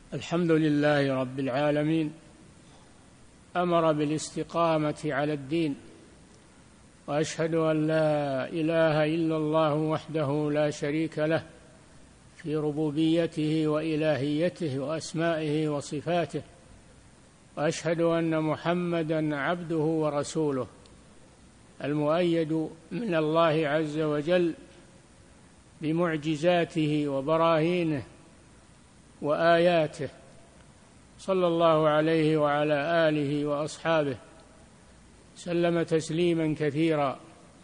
الحمد لله رب العالمين، أمر بالاستقامة على الدين، وأشهد أن لا إله إلا الله وحده لا شريك له في ربوبيته وإلهيته وأسمائه وصفاته، وأشهد أن محمدًا عبده ورسوله المؤيد من الله عز وجل بمعجزاته وبراهينه وآياته، صلى الله عليه وعلى آله وأصحابه سلم تسليما كثيرا.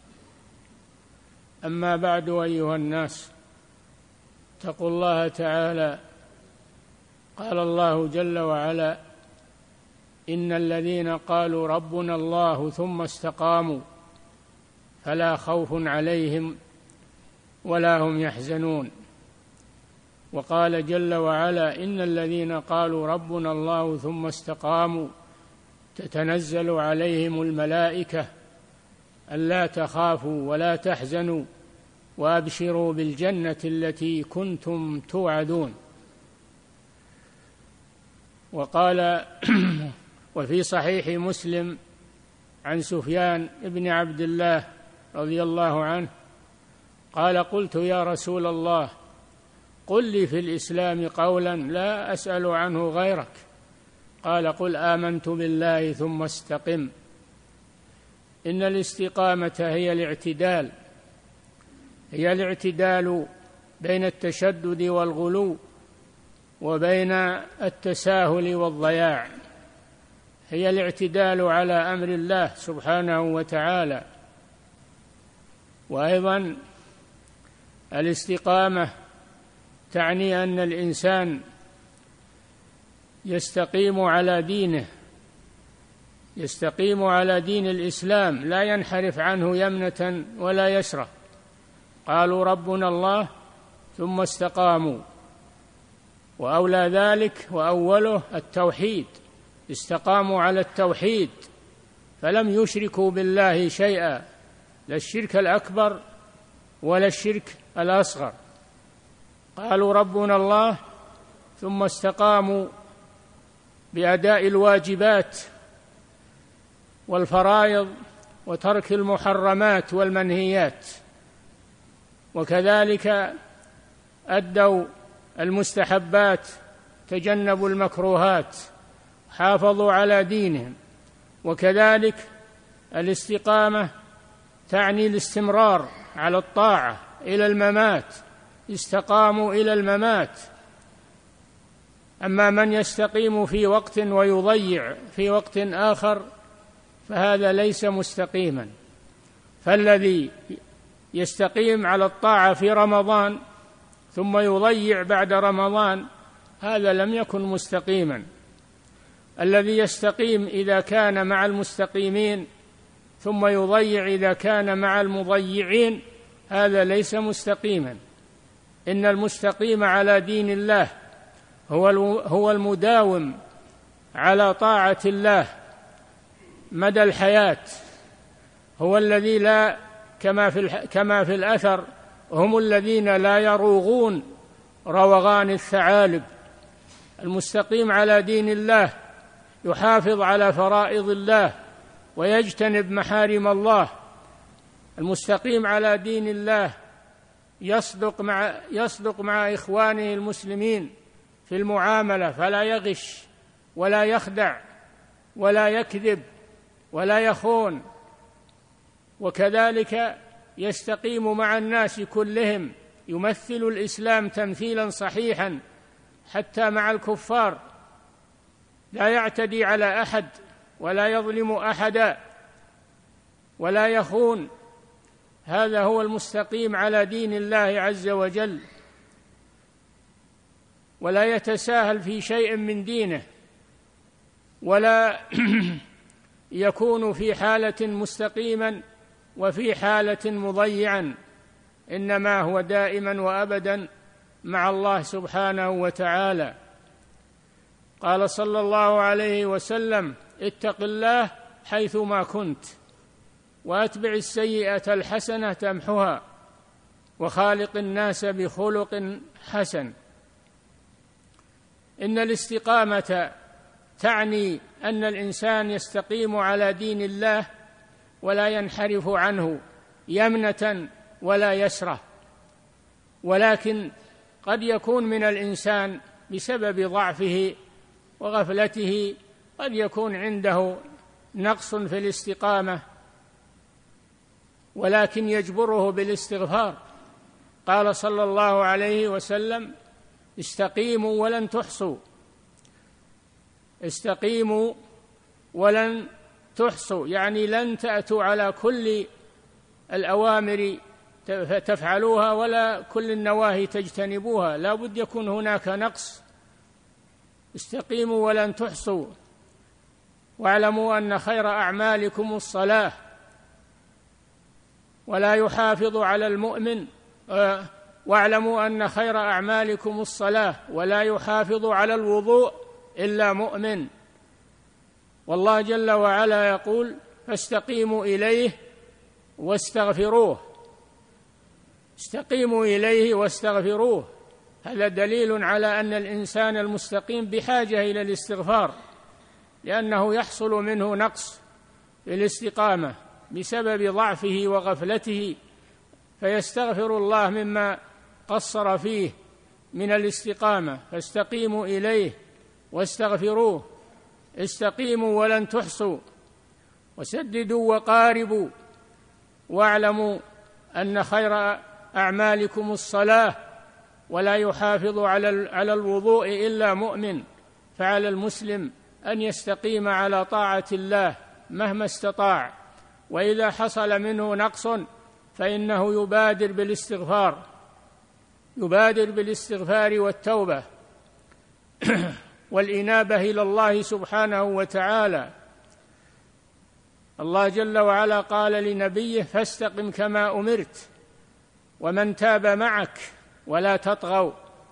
أما بعد، أيها الناس، اتقوا الله تعالى. قال الله جل وعلا: إن الذين قالوا ربنا الله ثم استقاموا فلا خوف عليهم ولا هم يحزنون. وقال جل وعلا: إن الذين قالوا ربنا الله ثم استقاموا تتنزل عليهم الملائكة ألا تخافوا ولا تحزنوا وأبشروا بالجنة التي كنتم توعدون. وقال وفي صحيح مسلم عن سفيان بن عبد الله رضي الله عنه قال: قلت يا رسول الله، قل لي في الإسلام قولا لا أسأل عنه غيرك. قال: قل آمنت بالله ثم استقم. إن الاستقامة هي الاعتدال بين التشدد والغلو وبين التساهل والضياع، هي الاعتدال على أمر الله سبحانه وتعالى. وأيضا الاستقامة تعني أن الإنسان يستقيم على دينه، يستقيم على دين الإسلام، لا ينحرف عنه يمنة ولا يسرى. قالوا ربنا الله ثم استقاموا، وأولى ذلك وأوله التوحيد، استقاموا على التوحيد فلم يشركوا بالله شيئا، لا الشرك الأكبر ولا الشرك الأصغر. قالوا ربنا الله ثم استقاموا بأداء الواجبات والفرائض وترك المحرمات والمنهيات، وكذلك أدوا المستحبات، تجنبوا المكروهات، حافظوا على دينهم. وكذلك الاستقامة تعني الاستمرار على الطاعة إلى الممات، استقاموا إلى الممات. أما من يستقيم في وقت ويضيع في وقت آخر فهذا ليس مستقيما. فالذي يستقيم على الطاعة في رمضان ثم يضيع بعد رمضان هذا لم يكن مستقيما. الذي يستقيم إذا كان مع المستقيمين ثم يضيع إذا كان مع المضيعين هذا ليس مستقيما. إن المستقيم على دين الله هو المداوم على طاعة الله مدى الحياة، هو الذي لا كما في الأثر هم الذين لا يروغون روغان الثعالب. المستقيم على دين الله يحافظ على فرائض الله ويجتنب محارم الله. المستقيم على دين الله يصدق مع إخوانه المسلمين في المعاملة، فلا يغش ولا يخدع ولا يكذب ولا يخون. وكذلك يستقيم مع الناس كلهم، يمثل الإسلام تمثيلا صحيحا حتى مع الكفار، لا يعتدي على أحد ولا يظلم أحدا ولا يخون. هذا هو المستقيم على دين الله عز وجل، ولا يتساهل في شيء من دينه، ولا يكون في حالة مستقيما وفي حالة مضيعا، إنما هو دائما وأبدا مع الله سبحانه وتعالى. قال صلى الله عليه وسلم: اتق الله حيثما كنت، وأتبع السيئة الحسنة تمحها، وخالق الناس بخلق حسن. إن الاستقامة تعني أن الإنسان يستقيم على دين الله ولا ينحرف عنه يمنة ولا يسرة، ولكن قد يكون من الإنسان بسبب ضعفه وغفلته قد يكون عنده نقص في الاستقامة، ولكن يجبره بالاستغفار. قال صلى الله عليه وسلم: استقيموا ولن تحصوا، استقيموا ولن تحصوا، يعني لن تأتوا على كل الأوامر تفعلوها ولا كل النواهي تجتنبوها، لا بد يكون هناك نقص. استقيموا ولن تحصوا، واعلموا أن خير أعمالكم الصلاة، ولا يحافظ على المؤمن واعلموا أن خير أعمالكم الصلاة ولا يحافظ على الوضوء إلا مؤمن. والله جل وعلا يقول: فاستقيموا إليه واستغفروه. استقيموا إليه واستغفروه، هذا دليل على أن الإنسان المستقيم بحاجة إلى الاستغفار، لأنه يحصل منه نقص في الاستقامة بسبب ضعفه وغفلته، فيستغفر الله مما قصر فيه من الاستقامة. فاستقيموا إليه واستغفروه، استقيموا ولن تحصوا، وسددوا وقاربوا، واعلموا أن خير أعمالكم الصلاة ولا يحافظ على الوضوء إلا مؤمن. فعلى المسلم أن يستقيم على طاعة الله مهما استطاع، وإذا حصل منه نقص فإنه يبادر بالاستغفار والتوبة والإنابة إلى الله سبحانه وتعالى. الله جل وعلا قال لنبيه: فاستقم كما أمرت ومن تاب معك ولا تطغوا.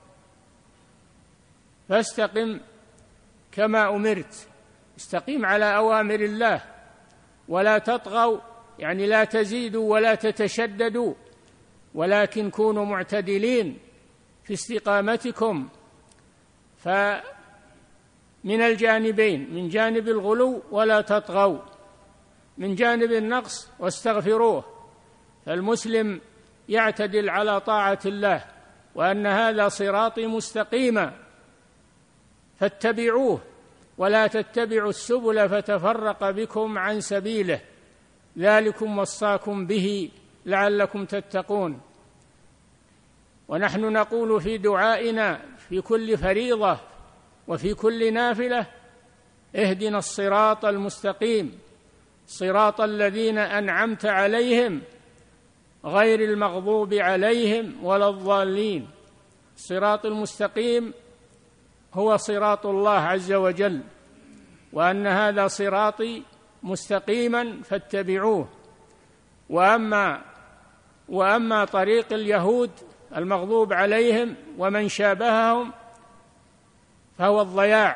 فاستقم كما أمرت، استقيم على أوامر الله، ولا تطغوا يعني لا تزيدوا ولا تتشددوا، ولكن كونوا معتدلين في استقامتكم. فمن الجانبين، من جانب الغلو ولا تطغوا، من جانب النقص واستغفروه. فالمسلم يعتدل على طاعة الله، وأن هذا صراطي مستقيما فاتبعوه ولا تتبعوا السبل فتفرق بكم عن سبيله، ذلكم وصاكم به لعلكم تتقون. ونحن نقول في دعائنا في كل فريضة وفي كل نافلة: اهدنا الصراط المستقيم، صراط الذين أنعمت عليهم غير المغضوب عليهم ولا الضالين. الصراط المستقيم هو صراط الله عز وجل، وأن هذا صراطي مستقيما فاتبعوه. وأما طريق اليهود المغضوب عليهم ومن شابههم فهو الضياع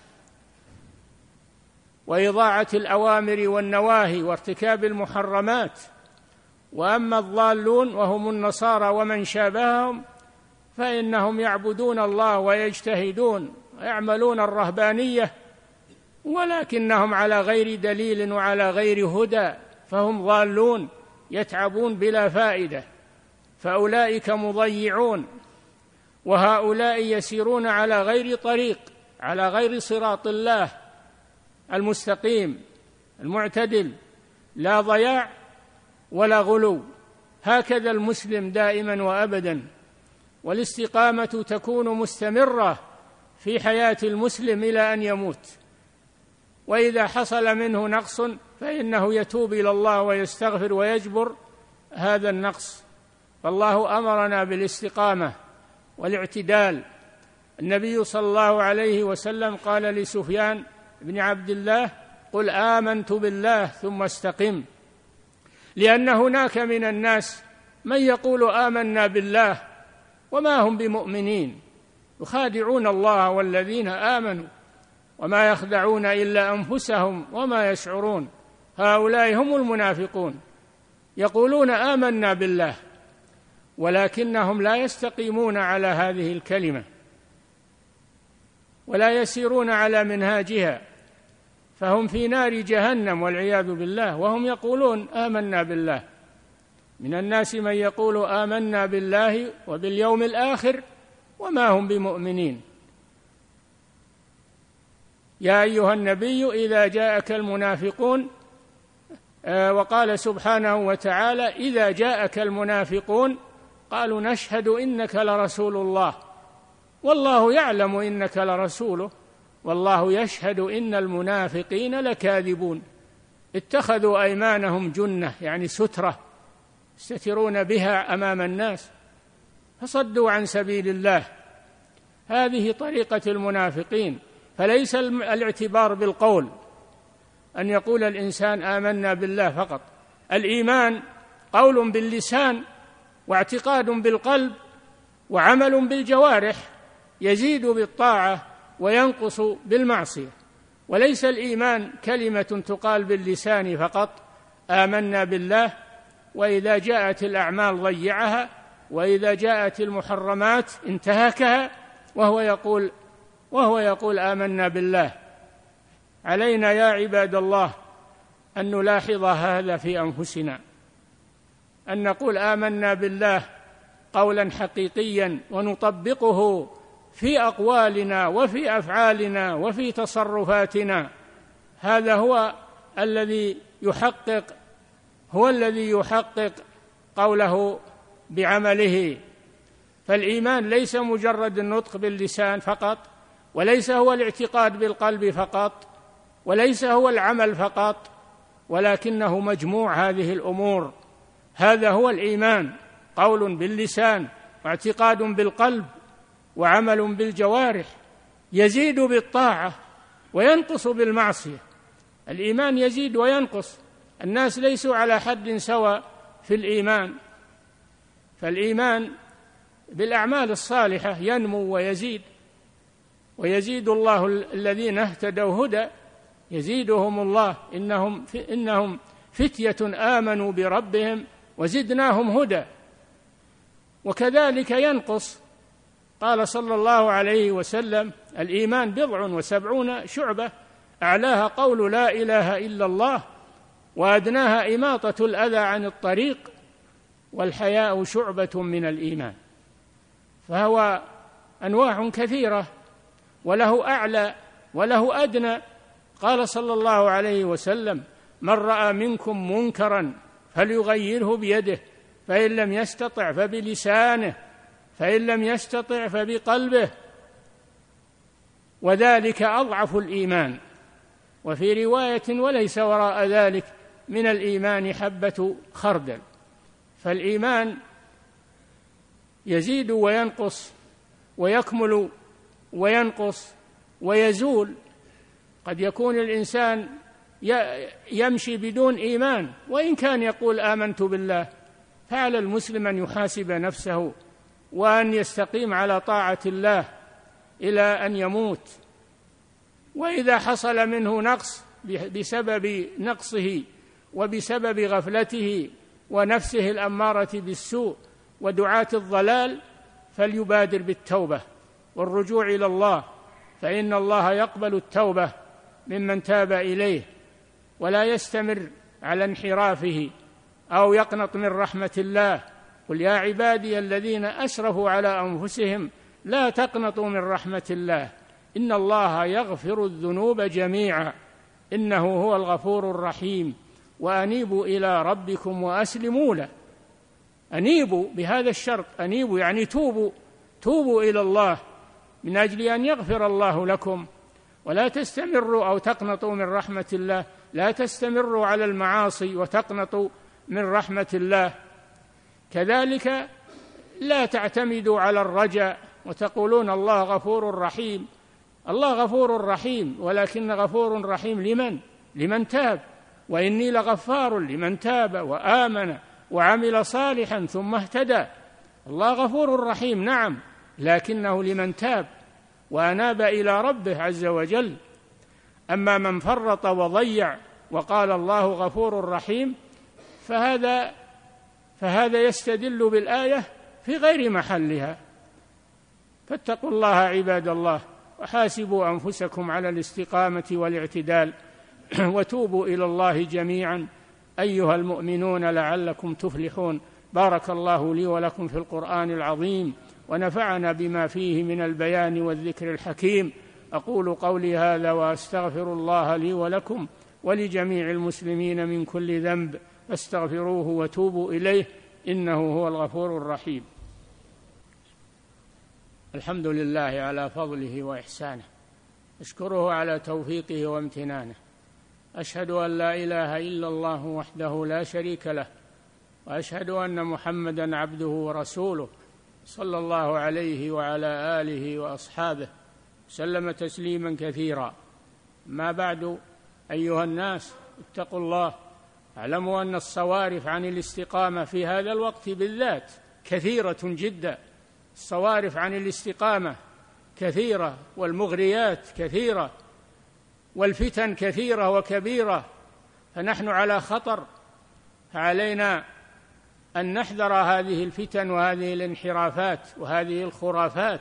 وإضاعة الأوامر والنواهي وارتكاب المحرمات. وأما الضالون وهم النصارى ومن شابههم فإنهم يعبدون الله ويجتهدون ويعملون الرهبانية، ولكنهم على غير دليل وعلى غير هدى، فهم ضالون يتعبون بلا فائدة، فأولئك مضيعون. وهؤلاء يسيرون على غير طريق، على غير صراط الله المستقيم المعتدل، لا ضياع ولا غلو. هكذا المسلم دائما وأبدا، والاستقامة تكون مستمرة في حياة المسلم إلى أن يموت. وإذا حصل منه نقص فإنه يتوب إلى الله ويستغفر ويجبر هذا النقص. فالله أمرنا بالاستقامة والاعتدال. النبي صلى الله عليه وسلم قال لسفيان بن عبد الله: قل آمنت بالله ثم استقم، لأن هناك من الناس من يقول آمنا بالله وما هم بمؤمنين، يخادعون الله والذين آمنوا وما يخدعون إلا أنفسهم وما يشعرون. هؤلاء هم المنافقون، يقولون آمنا بالله ولكنهم لا يستقيمون على هذه الكلمة. ولا يسيرون على منهاجها، فهم في نار جهنم والعياذ بالله وهم يقولون آمنا بالله. من الناس من يقول آمنا بالله وباليوم الآخر وما هم بمؤمنين. يا أيها النبي إذا جاءك المنافقون، وقال سبحانه وتعالى إذا جاءك المنافقون قالوا نشهد إنك لرسول الله والله يعلم إنك لرسوله والله يشهد إن المنافقين لكاذبون. اتخذوا أيمانهم جنة، يعني سترة يستترون بها أمام الناس، فصدوا عن سبيل الله. هذه طريقة المنافقين. فليس الاعتبار بالقول، أن يقول الإنسان آمنا بالله فقط. الإيمان قول باللسان واعتقاد بالقلب وعمل بالجوارح، يزيد بالطاعة وينقص بالمعصية. وليس الإيمان كلمة تقال باللسان فقط آمنا بالله، وإذا جاءت الأعمال ضيعها، وإذا جاءت المحرمات انتهكها، وهو يقول آمنا بالله. علينا يا عباد الله أن نلاحظ هذا في أنفسنا، أن نقول آمنا بالله قولا حقيقيا ونطبقه في أقوالنا وفي أفعالنا وفي تصرفاتنا. هذا هو الذي يحقق قوله بعمله. فالإيمان ليس مجرد النطق باللسان فقط، وليس هو الاعتقاد بالقلب فقط، وليس هو العمل فقط، ولكنه مجموع هذه الأمور. هذا هو الإيمان، قول باللسان واعتقاد بالقلب وعمل بالجوارح، يزيد بالطاعة وينقص بالمعصية. الإيمان يزيد وينقص، الناس ليسوا على حد سواء في الإيمان. فالإيمان بالأعمال الصالحة ينمو ويزيد، ويزيد الله الذين اهتدوا هدى، يزيدهم الله إنهم فتية آمنوا بربهم وزدناهم هدى. وكذلك ينقص. قال صلى الله عليه وسلم الإيمان 79 شعبة، أعلاها قول لا إله إلا الله، وأدناها إماطة الأذى عن الطريق، والحياء شعبة من الإيمان. فهو أنواع كثيرة، وله أعلى وله أدنى. قال صلى الله عليه وسلم من رأى منكم منكرا فليغيره بيده، فإن لم يستطع فبلسانه، فإن لم يستطع فبقلبه، وذلك أضعف الإيمان. وفي رواية وليس وراء ذلك من الإيمان حبة خردل. فالإيمان يزيد وينقص ويكمل وينقص ويزول. قد يكون الإنسان يمشي بدون إيمان وإن كان يقول آمنت بالله. فعلى المسلم أن يحاسب نفسه وأن يستقيم على طاعة الله إلى أن يموت. وإذا حصل منه نقص بسبب نقصه وبسبب غفلته ونفسه الأمارة بالسوء ودعاة الضلال، فليبادر بالتوبة والرجوع إلى الله، فإن الله يقبل التوبة ممن تاب إليه، ولا يستمر على انحرافه أو يقنط من رحمة الله. قل يا عبادي الذين أسرفوا على أنفسهم لا تقنطوا من رحمة الله إن الله يغفر الذنوب جميعا إنه هو الغفور الرحيم وأنيبوا إلى ربكم وأسلموا له. أنيبوا بهذا الشرط، أنيبوا يعني توبوا إلى الله من أجل أن يغفر الله لكم، ولا تستمروا أو تقنطوا من رحمة الله، لا تستمروا على المعاصي وتقنطوا من رحمة الله. كذلك لا تعتمدوا على الرجاء وتقولون الله غفور رحيم. الله غفور رحيم، ولكن غفور رحيم لمن تاب، وإني لغفار لمن تاب وآمن وعمل صالحا ثم اهتدى. الله غفور رحيم نعم، لكنه لمن تاب وأناب إلى ربه عز وجل. أما من فرط وضيع وقال الله غفور رحيم فهذا يستدل بالآية في غير محلها. فاتقوا الله عباد الله، وحاسبوا أنفسكم على الاستقامة والاعتدال وتوبوا إلى الله جميعا أيها المؤمنون لعلكم تفلحون. بارك الله لي ولكم في القرآن العظيم ونفعنا بما فيه من البيان والذكر الحكيم. أقول قولي هذا وأستغفر الله لي ولكم ولجميع المسلمين من كل ذنب فاستغفروه وتوبوا إليه إنه هو الغفور الرحيم. الحمد لله على فضله وإحسانه، أشكره على توفيقه وامتنانه، أشهد أن لا إله إلا الله وحده لا شريك له، وأشهد أن محمدًا عبده ورسوله صلى الله عليه وعلى آله وأصحابه سلم تسليما كثيرا. ما بعد، أيها الناس اتقوا الله، اعلموا أن الصوارف عن الاستقامة في هذا الوقت بالذات كثيرة جدا. الصوارف عن الاستقامة كثيرة، والمغريات كثيرة، والفتن كثيرة وكبيرة، فنحن على خطر، فعلينا أن نحذر هذه الفتن وهذه الانحرافات وهذه الخرافات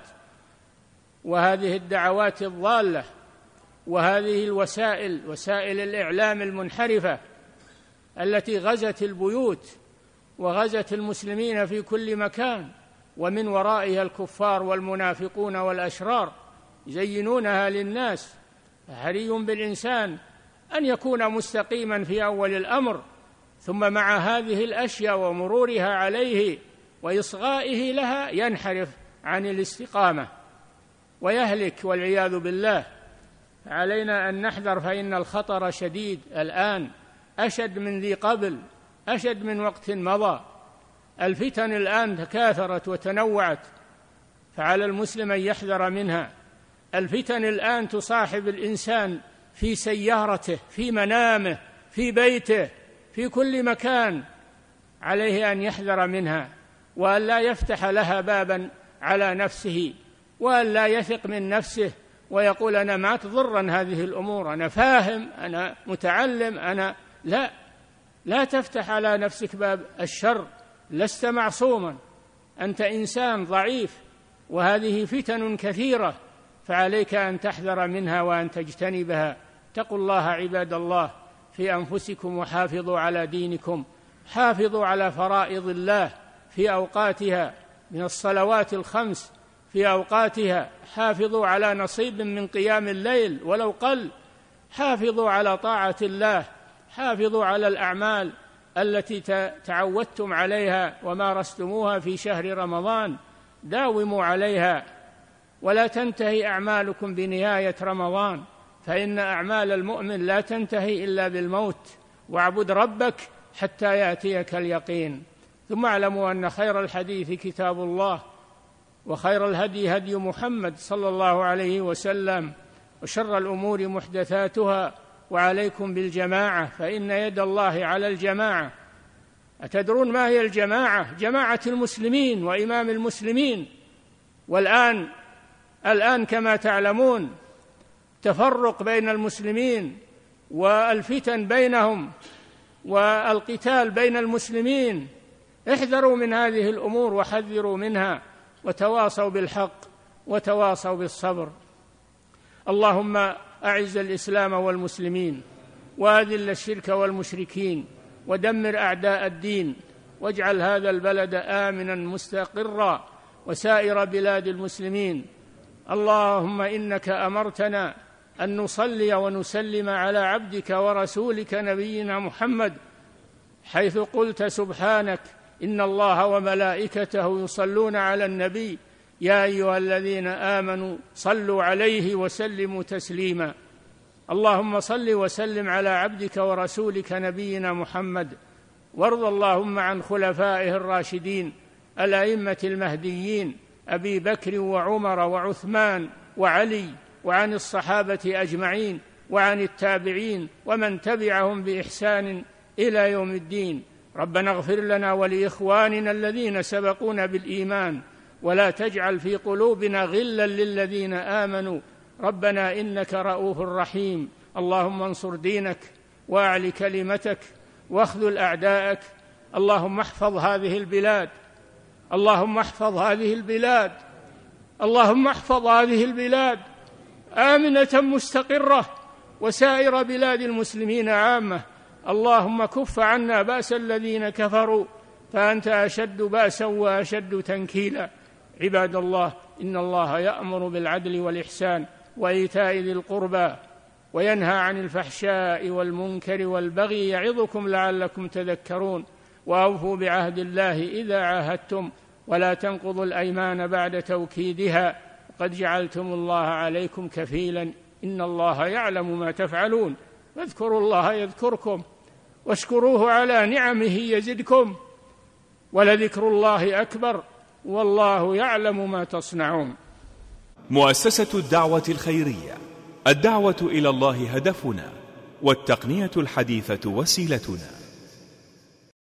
وهذه الدعوات الضالة وهذه وسائل الإعلام المنحرفة التي غزت البيوت وغزت المسلمين في كل مكان، ومن ورائها الكفار والمنافقون والأشرار يزينونها للناس. فحري بالإنسان أن يكون مستقيما في أول الأمر، ثم مع هذه الأشياء ومرورها عليه وإصغائه لها ينحرف عن الاستقامة ويهلك والعياذ بالله. علينا أن نحذر، فإن الخطر شديد الآن، أشد من ذي قبل، أشد من وقت مضى. الفتن الآن تكاثرت وتنوعت، فعلى المسلم أن يحذر منها. الفتن الآن تصاحب الإنسان في سيارته، في منامه، في بيته، في كل مكان، عليه أن يحذر منها وأن لا يفتح لها بابا على نفسه، وأن لا يثق من نفسه ويقول أنا ما تضرن هذه الأمور، أنا فاهم، أنا متعلم، أنا لا تفتح على نفسك باب الشر، لست معصوما، أنت إنسان ضعيف، وهذه فتن كثيرة، فعليك أن تحذر منها وأن تجتنبها. اتقوا الله عباد الله في أنفسكم وحافظوا على دينكم، حافظوا على فرائض الله في أوقاتها من الصلوات الخمس في أوقاتها، حافظوا على نصيب من قيام الليل ولو قل، حافظوا على طاعة الله، حافظوا على الأعمال التي تعودتم عليها ومارستموها في شهر رمضان، داوموا عليها ولا تنتهي أعمالكم بنهاية رمضان، فإن أعمال المؤمن لا تنتهي إلا بالموت. واعبد ربك حتى يأتيك اليقين. ثم اعلموا أن خير الحديث كتاب الله، وخير الهدي هدي محمد صلى الله عليه وسلم، وشر الأمور محدثاتها، وعليكم بالجماعة فإن يد الله على الجماعة. أتدرون ما هي الجماعة؟ جماعة المسلمين وإمام المسلمين. والآن كما تعلمون تفرق بين المسلمين والفتن بينهم والقتال بين المسلمين. احذروا من هذه الأمور وحذروا منها، وتواصوا بالحق وتواصوا بالصبر. اللهم أعز الإسلام والمسلمين، وأذل الشرك والمشركين، ودمر أعداء الدين، واجعل هذا البلد آمنا مستقرا وسائر بلاد المسلمين. اللهم إنك أمرتنا أن نصلي ونسلم على عبدك ورسولك نبينا محمد، حيث قلت سبحانك إن الله وملائكته يصلون على النبي يا أيها الذين آمنوا صلوا عليه وسلموا تسليما. اللهم صل وسلم على عبدك ورسولك نبينا محمد، وارض اللهم عن خلفائه الراشدين الأئمة المهديين أبي بكر وعمر وعثمان وعلي، وعن الصحابة أجمعين، وعن التابعين ومن تبعهم بإحسان إلى يوم الدين. ربنا اغفر لنا ولإخواننا الذين سبقونا بالإيمان، ولا تجعل في قلوبنا غلا للذين آمنوا ربنا إنك رؤوف رحيم. اللهم انصر دينك وأعل كلمتك واخذل أعداءك. اللهم احفظ هذه البلاد، اللهم احفظ هذه البلاد، اللهم احفظ هذه البلاد، آمنة مستقرة وسائر بلاد المسلمين عامة. اللهم كف عنا بأس الذين كفروا فأنت أشد بأسا وأشد تنكيلا. عباد الله، إن الله يأمر بالعدل والإحسان وإيتاء ذي القربى وينهى عن الفحشاء والمنكر والبغي يعظكم لعلكم تذكرون. وأوفوا بعهد الله إذا عاهدتم ولا تنقضوا الأيمان بعد توكيدها قد جعلتم الله عليكم كفيلا إن الله يعلم ما تفعلون. فاذكروا الله يذكركم واشكروه على نعمه يزدكم ولذكر الله أكبر والله يعلم ما تصنعون. مؤسسة الدعوة الخيرية، الدعوة إلى الله هدفنا، والتقنية الحديثة وسيلتنا.